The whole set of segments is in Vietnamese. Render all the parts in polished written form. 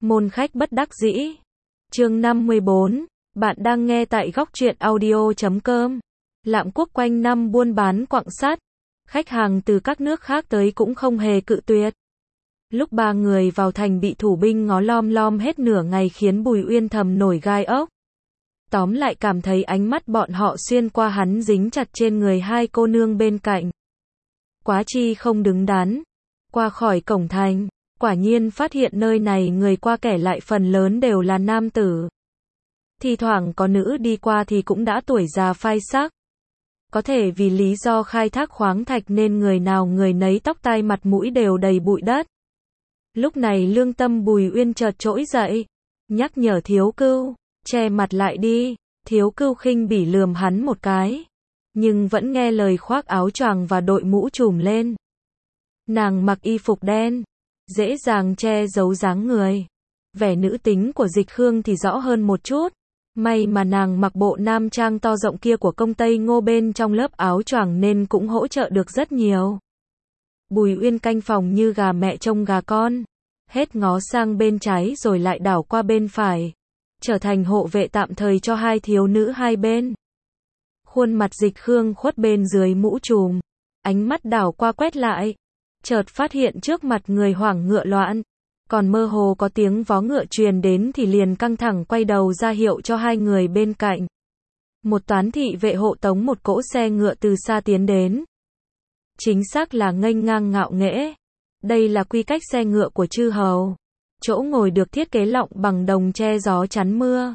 Môn khách bất đắc dĩ. Chương 54. Bạn đang nghe tại góc truyện audio.com. Lạm Quốc quanh năm buôn bán quặng sắt. Khách hàng từ các nước khác tới cũng không hề cự tuyệt. Lúc ba người vào thành bị thủ binh ngó lom lom hết nửa ngày khiến Bùi Uyên thầm nổi gai ốc. Tóm lại cảm thấy ánh mắt bọn họ xuyên qua hắn dính chặt trên người hai cô nương bên cạnh. Quá chi không đứng đắn. Qua khỏi cổng thành, quả nhiên phát hiện nơi này người qua kẻ lại phần lớn đều là nam tử. Thì thoảng có nữ đi qua thì cũng đã tuổi già phai sắc. Có thể vì lý do khai thác khoáng thạch nên người nào người nấy tóc tai mặt mũi đều đầy bụi đất. Lúc này lương tâm Bùi Uyên chợt trỗi dậy, nhắc nhở Thiếu Cưu, che mặt lại đi. Thiếu Cưu khinh bỉ lườm hắn một cái, nhưng vẫn nghe lời khoác áo choàng và đội mũ trùm lên. Nàng mặc y phục đen, dễ dàng che giấu dáng người. Vẻ nữ tính của Dịch Khương thì rõ hơn một chút. May mà nàng mặc bộ nam trang to rộng kia của công Tây Ngô bên trong lớp áo choàng nên cũng hỗ trợ được rất nhiều. Bùi Uyên canh phòng như gà mẹ trông gà con, hết ngó sang bên trái rồi lại đảo qua bên phải, trở thành hộ vệ tạm thời cho hai thiếu nữ hai bên. Khuôn mặt Dịch Khương khuất bên dưới mũ trùm, ánh mắt đảo qua quét lại, chợt phát hiện trước mặt người hoảng ngựa loạn, còn mơ hồ có tiếng vó ngựa truyền đến thì liền căng thẳng quay đầu ra hiệu cho hai người bên cạnh. Một toán thị vệ hộ tống một cỗ xe ngựa từ xa tiến đến. Chính xác là nghênh ngang ngạo nghễ. Đây là quy cách xe ngựa của chư hầu. Chỗ ngồi được thiết kế lọng bằng đồng che gió chắn mưa,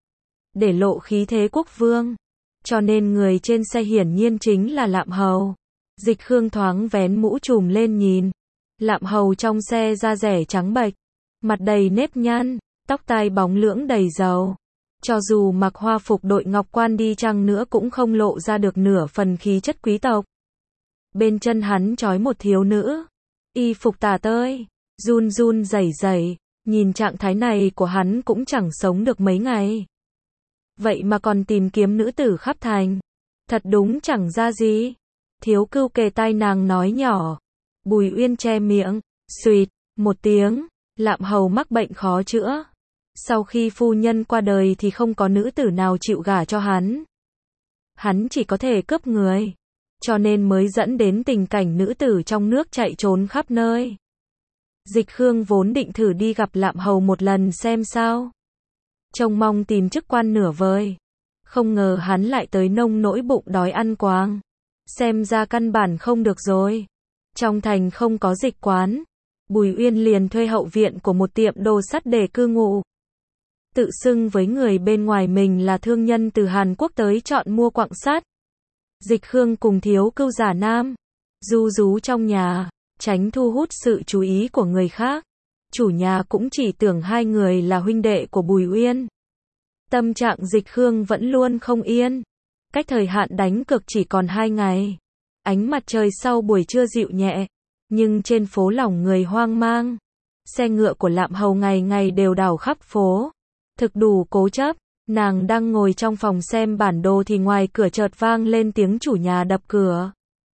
để lộ khí thế quốc vương. Cho nên người trên xe hiển nhiên chính là Lạm Hầu. Dịch Khương thoáng vén mũ trùm lên nhìn. Lạm Hầu trong xe da rẻ trắng bệch, mặt đầy nếp nhăn, tóc tai bóng lưỡng đầy dầu. Cho dù mặc hoa phục đội ngọc quan đi chăng nữa cũng không lộ ra được nửa phần khí chất quý tộc. Bên chân hắn trói một thiếu nữ, y phục tả tơi, run run rẩy rẩy, nhìn trạng thái này của hắn cũng chẳng sống được mấy ngày. Vậy mà còn tìm kiếm nữ tử khắp thành, thật đúng chẳng ra gì. Thiếu Cưu kề tai nàng nói nhỏ. Bùi Uyên che miệng, suýt một tiếng. Lạm Hầu mắc bệnh khó chữa, sau khi phu nhân qua đời thì không có nữ tử nào chịu gả cho hắn. Hắn chỉ có thể cướp người, cho nên mới dẫn đến tình cảnh nữ tử trong nước chạy trốn khắp nơi. Dịch Khương vốn định thử đi gặp Lạm Hầu một lần xem sao, trông mong tìm chức quan nửa vời. Không ngờ hắn lại tới nông nỗi bụng đói ăn quáng. Xem ra căn bản không được rồi. Trong thành không có dịch quán, Bùi Uyên liền thuê hậu viện của một tiệm đồ sắt để cư ngụ. Tự xưng với người bên ngoài mình là thương nhân từ Hàn Quốc tới chọn mua quặng sắt. Dịch Khương cùng Thiếu Cưu giả nam, ru rú trong nhà, tránh thu hút sự chú ý của người khác. Chủ nhà cũng chỉ tưởng hai người là huynh đệ của Bùi Uyên. Tâm trạng Dịch Khương vẫn luôn không yên. Cách thời hạn đánh cược chỉ còn 2 ngày. Ánh mặt trời sau buổi trưa dịu nhẹ, nhưng trên phố lòng người hoang mang. Xe ngựa của Lạm Hầu ngày ngày đều đảo khắp phố. Thực đủ cố chấp. Nàng đang ngồi trong phòng xem bản đồ thì ngoài cửa chợt vang lên tiếng chủ nhà đập cửa.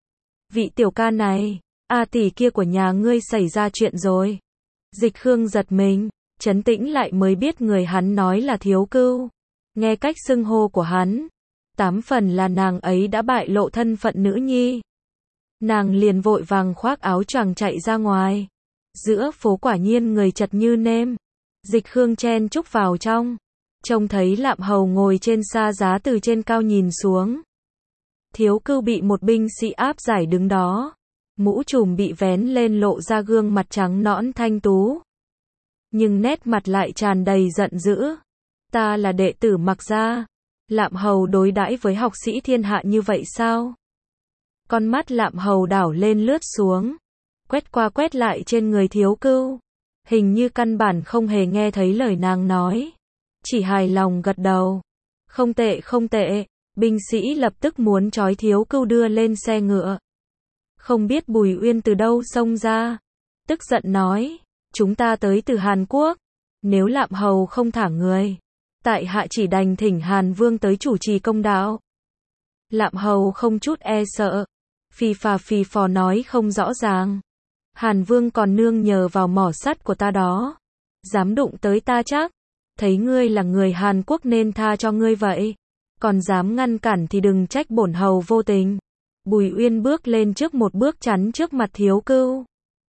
Vị tiểu ca này, tỷ kia của nhà ngươi xảy ra chuyện rồi. Dịch Khương giật mình, trấn tĩnh lại mới biết người hắn nói là Thiếu Cưu. Nghe cách xưng hô của hắn, 8 phần là nàng ấy đã bại lộ thân phận nữ nhi. Nàng liền vội vàng khoác áo choàng chạy ra ngoài. Giữa phố quả nhiên người chật như nêm. Dịch Khương chen chúc vào trong, trông thấy Lạm Hầu ngồi trên sa giá từ trên cao nhìn xuống. Thiếu Cưu bị một binh sĩ áp giải đứng đó, mũ trùm bị vén lên lộ ra gương mặt trắng nõn thanh tú, nhưng nét mặt lại tràn đầy giận dữ. Ta là đệ tử Mặc gia. Lạm Hầu đối đãi với học sĩ thiên hạ như vậy sao? Con mắt Lạm Hầu đảo lên lướt xuống, quét qua quét lại trên người Thiếu Cưu, hình như căn bản không hề nghe thấy lời nàng nói, chỉ hài lòng gật đầu. Không tệ không tệ. Binh sĩ lập tức muốn trói Thiếu Cưu đưa lên xe ngựa. Không biết Bùi Uyên từ đâu xông ra, tức giận nói, chúng ta tới từ Hàn Quốc, nếu Lạm Hầu không thả người, tại hạ chỉ đành thỉnh Hàn Vương tới chủ trì công đạo. Lạm Hầu không chút e sợ, phì phò nói không rõ ràng. Hàn Vương còn nương nhờ vào mỏ sắt của ta đó. Dám đụng tới ta chắc, thấy ngươi là người Hàn Quốc nên tha cho ngươi vậy. Còn dám ngăn cản thì đừng trách bổn hầu vô tình. Bùi Uyên bước lên trước một bước chắn trước mặt Thiếu Cưu.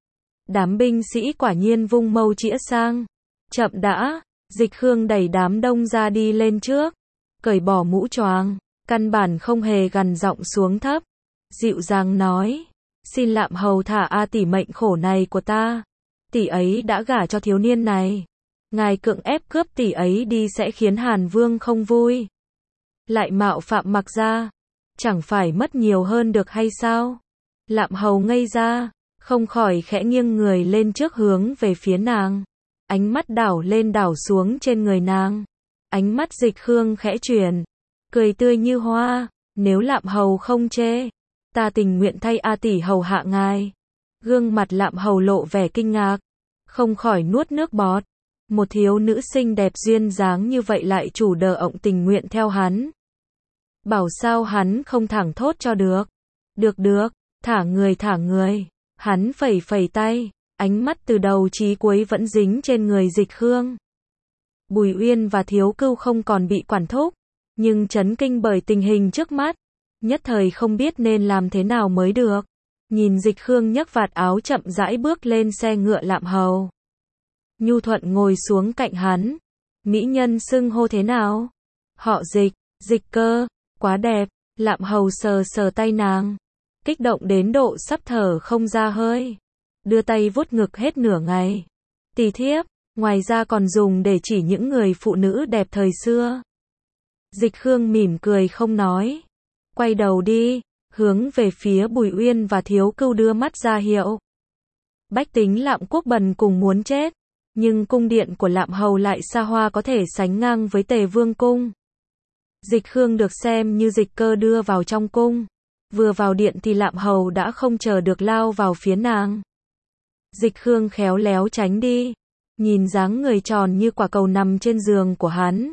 Đám binh sĩ quả nhiên vung mâu chĩa sang. Chậm đã, Dịch Khương đẩy đám đông ra đi lên trước. Cởi bỏ mũ choàng, căn bản không hề gằn giọng xuống thấp. Dịu dàng nói, xin Lạm hầu thả A tỷ mệnh khổ này của ta. Tỷ ấy đã gả cho thiếu niên này. Ngài cưỡng ép cướp tỷ ấy đi sẽ khiến Hàn Vương không vui. Lại mạo phạm Mặc gia, chẳng phải mất nhiều hơn được hay sao? Lạm hầu ngây ra, không khỏi khẽ nghiêng người lên trước hướng về phía nàng. Ánh mắt đảo lên đảo xuống trên người nàng. Ánh mắt Dịch Khương khẽ chuyển, cười tươi như hoa, nếu Lạm hầu không chê, ta tình nguyện thay A tỷ hầu hạ ngài. Gương mặt Lạm hầu lộ vẻ kinh ngạc, không khỏi nuốt nước bọt. Một thiếu nữ xinh đẹp duyên dáng như vậy lại chủ đờ ộng tình nguyện theo hắn. Bảo sao hắn không thẳng thốt cho được. Được, thả người. Hắn phẩy phẩy tay, ánh mắt từ đầu chí cuối vẫn dính trên người Dịch Khương. Bùi Uyên và Thiếu Cưu không còn bị quản thúc, nhưng chấn kinh bởi tình hình trước mắt, nhất thời không biết nên làm thế nào mới được. Nhìn Dịch Khương nhấc vạt áo chậm rãi bước lên xe ngựa Lạm hầu. Nhu thuận ngồi xuống cạnh hắn. Mỹ nhân xưng hô thế nào? Họ Dịch, Dịch Cơ, quá đẹp. Lạm hầu sờ sờ tay nàng, kích động đến độ sắp thở không ra hơi. Đưa tay vuốt ngực hết nửa ngày. Tỳ thiếp, ngoài ra còn dùng để chỉ những người phụ nữ đẹp thời xưa. Dịch Khương mỉm cười không nói. Quay đầu đi, hướng về phía Bùi Uyên và Thiếu Cưu đưa mắt ra hiệu. Bách tính Lạm quốc bần cùng muốn chết, nhưng cung điện của Lạm hầu lại xa hoa có thể sánh ngang với Tề Vương cung. Dịch Khương được xem như Dịch Cơ đưa vào trong cung. Vừa vào điện thì Lạm hầu đã không chờ được lao vào phía nàng. Dịch Khương khéo léo tránh đi, nhìn dáng người tròn như quả cầu nằm trên giường của hắn.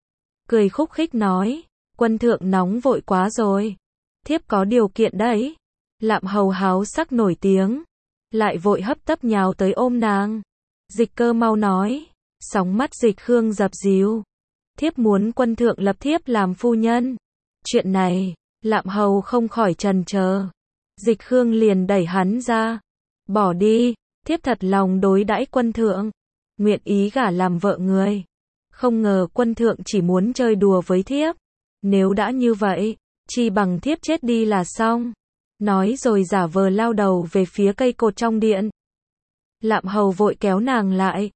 Cười khúc khích nói, quân thượng nóng vội quá rồi. Thiếp có điều kiện đấy. Lạm hầu háo sắc nổi tiếng, lại vội hấp tấp nhào tới ôm nàng. Dịch Cơ mau nói, sóng mắt Dịch Khương dập dìu. Thiếp muốn quân thượng lập thiếp làm phu nhân. Chuyện này, Lạm hầu không khỏi chần chờ. Dịch Khương liền đẩy hắn ra. Bỏ đi, thiếp thật lòng đối đãi quân thượng, nguyện ý gả làm vợ người. Không ngờ quân thượng chỉ muốn chơi đùa với thiếp. Nếu đã như vậy, chi bằng thiếp chết đi là xong. Nói rồi giả vờ lao đầu về phía cây cột trong điện. Lạm hầu vội kéo nàng lại.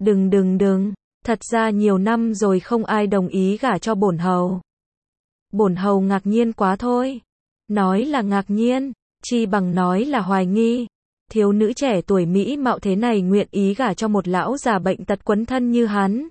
Đừng, thật ra nhiều năm rồi không ai đồng ý gả cho bổn hầu. Bổn hầu ngạc nhiên quá thôi. Nói là ngạc nhiên, chi bằng nói là hoài nghi. Thiếu nữ trẻ tuổi mỹ mạo thế này nguyện ý gả cho một lão già bệnh tật quấn thân như hắn.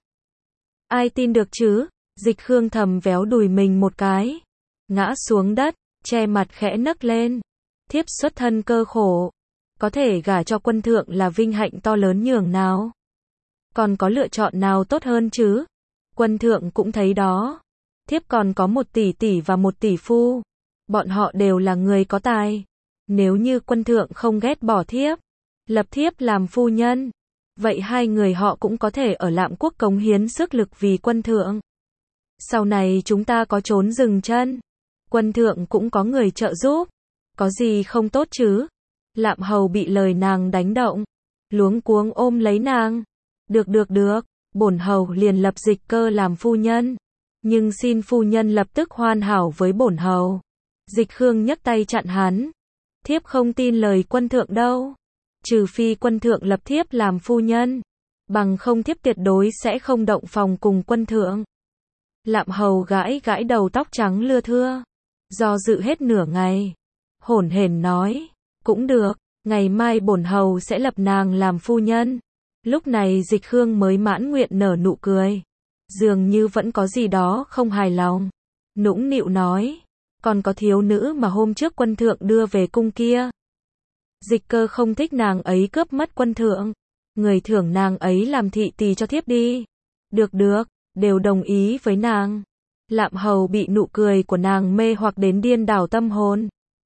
Ai tin được chứ? Dịch Khương thầm véo đùi mình một cái, ngã xuống đất, che mặt khẽ nấc lên. Thiếp xuất thân cơ khổ, có thể gả cho quân thượng là vinh hạnh to lớn nhường nào. Còn có lựa chọn nào tốt hơn chứ? Quân thượng cũng thấy đó. Thiếp còn có một tỷ tỷ và một tỷ phu. Bọn họ đều là người có tài. Nếu như quân thượng không ghét bỏ thiếp, lập thiếp làm phu nhân, vậy hai người họ cũng có thể ở Lạm quốc cống hiến sức lực vì quân thượng. Sau này chúng ta có trốn dừng chân, quân thượng cũng có người trợ giúp. Có gì không tốt chứ? Lạm hầu bị lời nàng đánh động, luống cuống ôm lấy nàng. Được, bổn hầu liền lập Dịch Cơ làm phu nhân. Nhưng xin phu nhân lập tức hoàn hảo với bổn hầu. Dịch Khương nhấc tay chặn hắn. Thiếp không tin lời quân thượng đâu. Trừ phi quân thượng lập thiếp làm phu nhân, bằng không thiếp tuyệt đối sẽ không động phòng cùng quân thượng. Lạm hầu gãi gãi đầu tóc trắng lưa thưa, do dự hết nửa ngày, hổn hển nói, cũng được, ngày mai bổn hầu sẽ lập nàng làm phu nhân. Lúc này Dịch Khương mới mãn nguyện nở nụ cười, dường như vẫn có gì đó không hài lòng. Nũng nịu nói, còn có thiếu nữ mà hôm trước quân thượng đưa về cung kia. Dịch Cơ không thích nàng ấy cướp mất quân thượng, người thưởng nàng ấy làm thị tỳ cho thiếp đi. Được, đều đồng ý với nàng. Lạm hầu bị nụ cười của nàng mê hoặc đến điên đảo tâm hồn,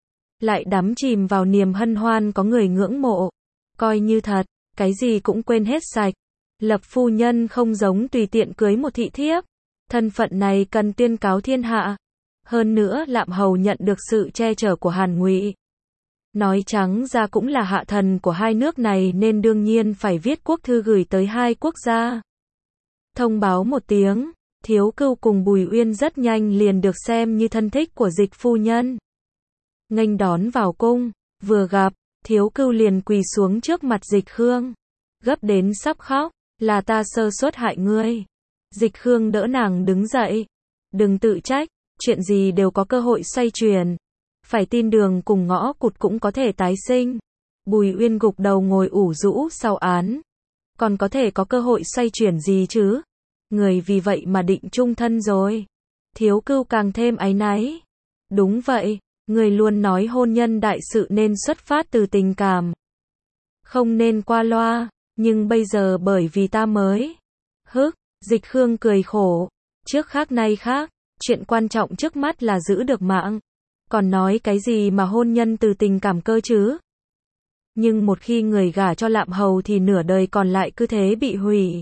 lại đắm chìm vào niềm hân hoan có người ngưỡng mộ, coi như thật, cái gì cũng quên hết sạch. Lập phu nhân không giống tùy tiện cưới một thị thiếp. Thân phận này cần tuyên cáo thiên hạ. Hơn nữa Lạm Hầu nhận được sự che chở của Hàn Ngụy. Nói trắng ra cũng là hạ thần của hai nước này nên đương nhiên phải viết quốc thư gửi tới hai quốc gia. Thông báo một tiếng, Thiếu Cưu cùng Bùi Uyên rất nhanh liền được xem như thân thích của Dịch phu nhân. Nghênh đón vào cung, vừa gặp, Thiếu Cưu liền quỳ xuống trước mặt Dịch Khương, gấp đến sắp khóc, là ta sơ suất hại ngươi. Dịch Khương đỡ nàng đứng dậy, đừng tự trách, chuyện gì đều có cơ hội xoay chuyển. Phải tin đường cùng ngõ cụt cũng có thể tái sinh. Bùi Uyên gục đầu ngồi ủ rũ sau án. Còn có thể có cơ hội xoay chuyển gì chứ? Người vì vậy mà định chung thân rồi. Thiếu Cưu càng thêm áy náy. Đúng vậy, người luôn nói hôn nhân đại sự nên xuất phát từ tình cảm. Không nên qua loa, nhưng bây giờ bởi vì ta mới. Dịch Khương cười khổ. Trước khác nay khác, chuyện quan trọng trước mắt là giữ được mạng. Còn nói cái gì mà hôn nhân từ tình cảm cơ chứ? Nhưng một khi người gả cho Lạm Hầu thì nửa đời còn lại cứ thế bị hủy.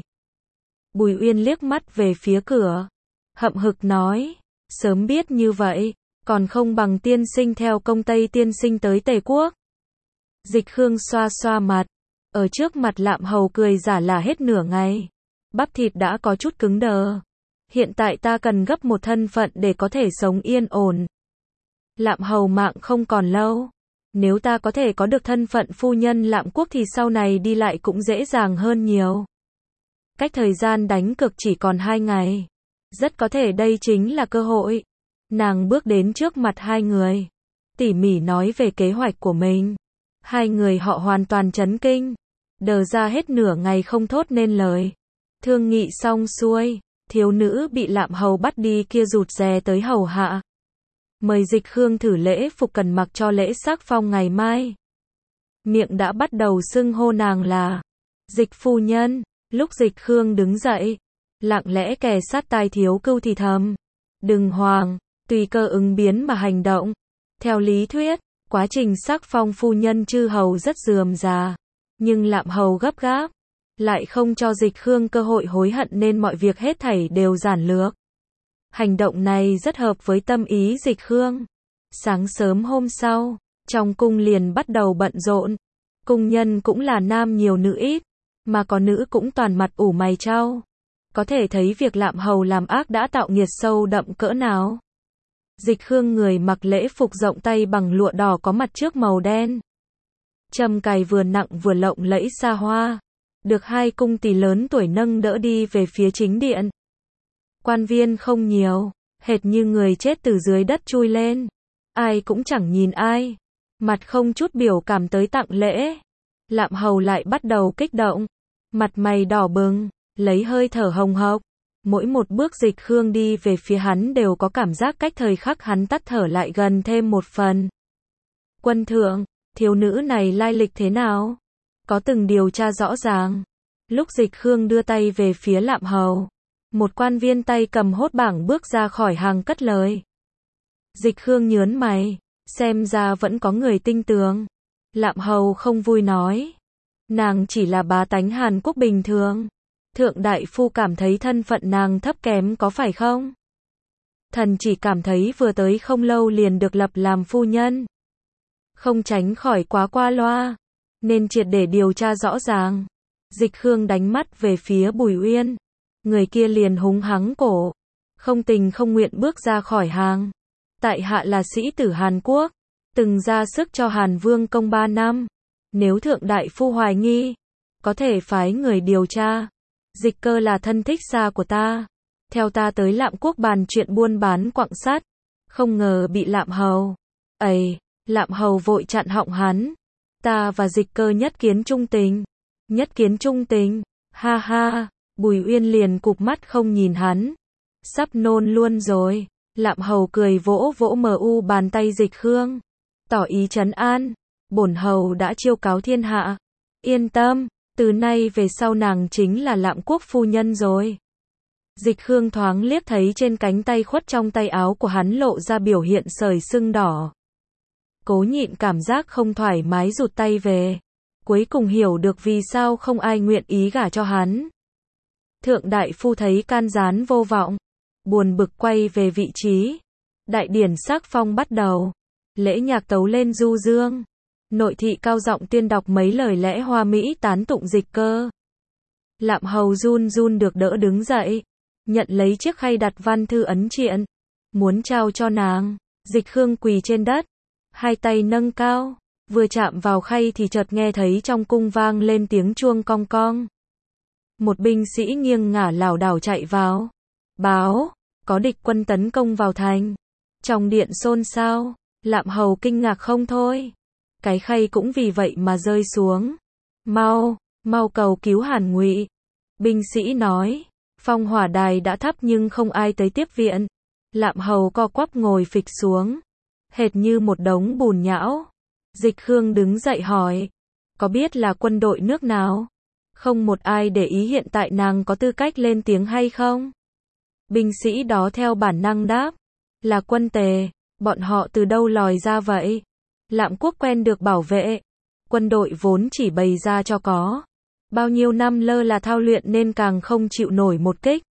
Bùi Uyên liếc mắt về phía cửa, hậm hực nói, sớm biết như vậy, còn không bằng tiên sinh theo công Tây tiên sinh tới Tề Quốc. Dịch Khương xoa xoa mặt, ở trước mặt Lạm Hầu cười giả là hết nửa ngày. Bắp thịt đã có chút cứng đờ. Hiện tại ta cần gấp một thân phận để có thể sống yên ổn. Lạm Hầu mạng không còn lâu. Nếu ta có thể có được thân phận phu nhân Lạm Quốc thì sau này đi lại cũng dễ dàng hơn nhiều. Cách thời gian đánh cược chỉ còn 2 ngày. Rất có thể đây chính là cơ hội. Nàng bước đến trước mặt hai người, tỉ mỉ nói về kế hoạch của mình. Hai người họ hoàn toàn chấn kinh. Đờ ra hết nửa ngày không thốt nên lời. Thương nghị xong xuôi, thiếu nữ bị Lạm Hầu bắt đi kia rụt rè tới hầu hạ. Mời Dịch Khương thử lễ phục cần mặc cho lễ sắc phong ngày mai. Miệng đã bắt đầu xưng hô nàng là Dịch phu nhân. Lúc Dịch Khương đứng dậy, lặng lẽ kề sát tai Thiếu Cưu thì thầm, đừng hoảng, tùy cơ ứng biến mà hành động. Theo lý thuyết, quá trình sắc phong phu nhân chư hầu rất rườm rà, nhưng Lạm Hầu gấp gáp, lại không cho Dịch Khương cơ hội hối hận nên mọi việc hết thảy đều giản lược. Hành động này rất hợp với tâm ý Dịch Khương. Sáng sớm hôm sau, trong cung liền bắt đầu bận rộn. Cung nhân cũng là nam nhiều nữ ít, mà có nữ cũng toàn mặt ủ mày chau. Có thể thấy việc Lạm Hầu làm ác đã tạo nghiệt sâu đậm cỡ nào. Dịch Khương người mặc lễ phục rộng tay bằng lụa đỏ có mặt trước màu đen. Trầm cài vừa nặng vừa lộng lẫy xa hoa. Được hai cung tỳ lớn tuổi nâng đỡ đi về phía chính điện. Quan viên không nhiều, hệt như người chết từ dưới đất chui lên. Ai cũng chẳng nhìn ai. Mặt không chút biểu cảm tới tặng lễ. Lạm Hầu lại bắt đầu kích động. Mặt mày đỏ bừng, lấy hơi thở hồng hộc. Mỗi một bước Dịch Khương đi về phía hắn đều có cảm giác cách thời khắc hắn tắt thở lại gần thêm một phần. Quân thượng, thiếu nữ này lai lịch thế nào? Có từng điều tra rõ ràng. Lúc Dịch Khương đưa tay về phía Lạm Hầu, một quan viên tay cầm hốt bảng bước ra khỏi hàng cất lời. Dịch Khương nhớn mày, xem ra vẫn có người tinh tường. Lạm Hầu không vui nói, nàng chỉ là bá tánh Hàn Quốc bình thường. Thượng đại phu cảm thấy thân phận nàng thấp kém có phải không? Thần chỉ cảm thấy vừa tới không lâu liền được lập làm phu nhân. Không tránh khỏi quá qua loa, nên triệt để điều tra rõ ràng. Dịch Khương đánh mắt về phía Bùi Uyên. Người kia liền húng hắng cổ, không tình không nguyện bước ra khỏi hàng. Tại hạ là sĩ tử Hàn Quốc, từng ra sức cho Hàn Vương công 3 năm. Nếu thượng đại phu hoài nghi, có thể phái người điều tra. Dịch Cơ là thân thích xa của ta, theo ta tới Lạm Quốc bàn chuyện buôn bán quặng sắt, không ngờ bị Lạm Hầu. Ây, Lạm Hầu vội chặn họng hắn. Ta và Dịch Cơ nhất kiến trung tình. Nhất kiến trung tình, ha ha. Bùi Uyên liền cụp mắt không nhìn hắn. Sắp nôn luôn rồi. Lạm Hầu cười vỗ vỗ bàn tay Dịch Khương, tỏ ý trấn an. Bổn hầu đã chiêu cáo thiên hạ. Yên tâm, từ nay về sau nàng chính là Lạm Quốc phu nhân rồi. Dịch Khương thoáng liếc thấy trên cánh tay khuất trong tay áo của hắn lộ ra biểu hiện sởi sưng đỏ. Cố nhịn cảm giác không thoải mái rụt tay về. Cuối cùng hiểu được vì sao không ai nguyện ý gả cho hắn. Thượng đại phu thấy can gián vô vọng, buồn bực quay về vị trí. Đại điển sắc phong bắt đầu. Lễ nhạc tấu lên du dương. Nội thị cao giọng tuyên đọc mấy lời lẽ hoa mỹ tán tụng Dịch Cơ. Lạm Hầu run run được đỡ đứng dậy, nhận lấy chiếc khay đặt văn thư ấn triện, muốn trao cho nàng. Dịch Khương quỳ trên đất, hai tay nâng cao, vừa chạm vào khay thì chợt nghe thấy trong cung vang lên tiếng chuông cong cong. Một binh sĩ nghiêng ngả lảo đảo chạy vào, báo, có địch quân tấn công vào thành. Trong điện xôn xao, Lạm Hầu kinh ngạc không thôi. Cái khay cũng vì vậy mà rơi xuống. Mau, mau cầu cứu Hàn Ngụy. Binh sĩ nói, phong hỏa đài đã thắp nhưng không ai tới tiếp viện. Lạm Hầu co quắp ngồi phịch xuống, hệt như một đống bùn nhão. Dịch Khương đứng dậy hỏi, có biết là quân đội nước nào? Không một ai để ý hiện tại nàng có tư cách lên tiếng hay không? Binh sĩ đó theo bản năng đáp, là quân Tề. Bọn họ từ đâu lòi ra vậy? Lạm quốc quen được bảo vệ. Quân đội vốn chỉ bày ra cho có. Bao nhiêu năm lơ là thao luyện nên càng không chịu nổi một kích.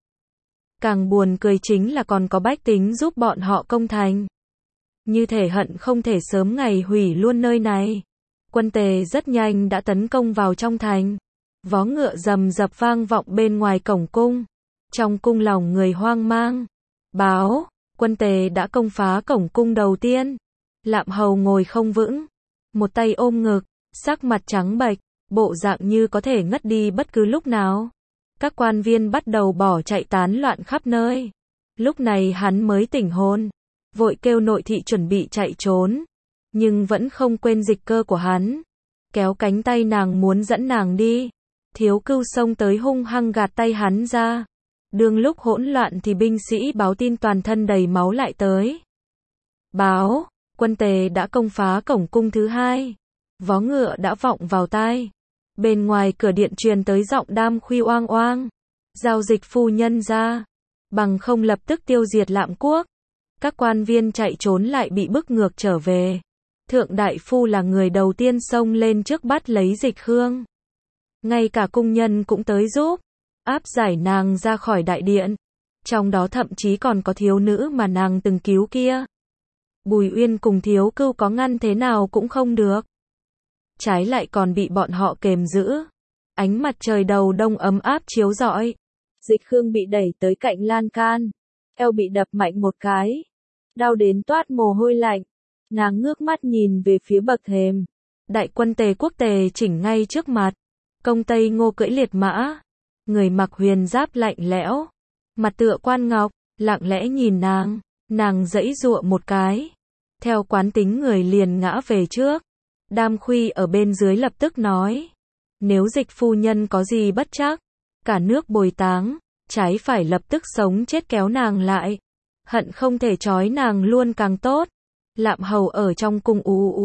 Càng buồn cười chính là còn có bách tính giúp bọn họ công thành. Như thể hận không thể sớm ngày hủy luôn nơi này. Quân Tề rất nhanh đã tấn công vào trong thành. Vó ngựa rầm rập vang vọng bên ngoài cổng cung. Trong cung lòng người hoang mang. Báo, quân Tề đã công phá cổng cung đầu tiên. Lạm Hầu ngồi không vững, một tay ôm ngực, sắc mặt trắng bệch, bộ dạng như có thể ngất đi bất cứ lúc nào. Các quan viên bắt đầu bỏ chạy tán loạn khắp nơi. Lúc này hắn mới tỉnh hồn, vội kêu nội thị chuẩn bị chạy trốn, nhưng vẫn không quên Dịch Cơ của hắn. Kéo cánh tay nàng muốn dẫn nàng đi. Thiếu Cưu xông tới hung hăng gạt tay hắn ra. Đương lúc hỗn loạn thì binh sĩ báo tin toàn thân đầy máu lại tới. Báo, quân Tề đã công phá cổng cung thứ hai. Vó ngựa đã vọng vào tai. Bên ngoài cửa điện truyền tới giọng Đam Khuy oang oang. Giao Dịch phu nhân ra. Bằng không lập tức tiêu diệt Lạm quốc. Các quan viên chạy trốn lại bị bức ngược trở về. Thượng đại phu là người đầu tiên xông lên trước bắt lấy Dịch Khương. Ngay cả cung nhân cũng tới giúp. Áp giải nàng ra khỏi đại điện. Trong đó thậm chí còn có thiếu nữ mà nàng từng cứu kia. Bùi Uyên cùng Thiếu Cưu có ngăn thế nào cũng không được. Trái lại còn bị bọn họ kềm giữ. Ánh mặt trời đầu đông ấm áp chiếu rọi. Dịch Khương bị đẩy tới cạnh lan can. Eo bị đập mạnh một cái. Đau đến toát mồ hôi lạnh. Nàng ngước mắt nhìn về phía bậc thềm. Đại quân Tề quốc Tề chỉnh ngay trước mặt. Công Tây Ngô cưỡi liệt mã. Người mặc huyền giáp lạnh lẽo. Mặt tựa quan ngọc, lặng lẽ nhìn nàng. Nàng giãy giụa một cái. Theo quán tính người liền ngã về trước. Đam Khuy ở bên dưới lập tức nói. Nếu Dịch phu nhân có gì bất trắc, cả nước bồi táng, trái phải lập tức sống chết kéo nàng lại. Hận không thể trói nàng luôn càng tốt. Lạm Hầu ở trong cung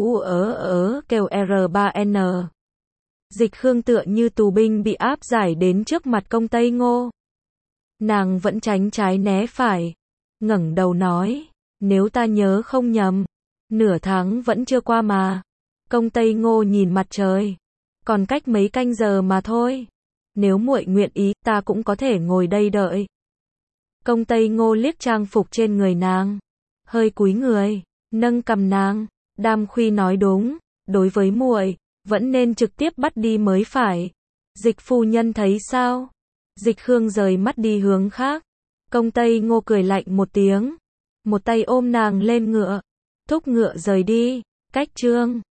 kêu R3N. Dịch Khương tựa như tù binh bị áp giải đến trước mặt công Tây Ngô. Nàng vẫn tránh trái né phải. Ngẩng đầu nói, nếu ta nhớ không nhầm, nửa tháng vẫn chưa qua mà. Công Tây Ngô nhìn mặt trời, còn cách mấy canh giờ mà thôi. Nếu muội nguyện ý, ta cũng có thể ngồi đây đợi. Công Tây Ngô liếc trang phục trên người nàng, hơi cúi người, nâng cằm nàng. Đam Khuy nói đúng, đối với muội, vẫn nên trực tiếp bắt đi mới phải. Dịch phu nhân thấy sao? Dịch Khương rời mắt đi hướng khác. Công Tây Ngô cười lạnh một tiếng, một tay ôm nàng lên ngựa, thúc ngựa rời đi. Cách chương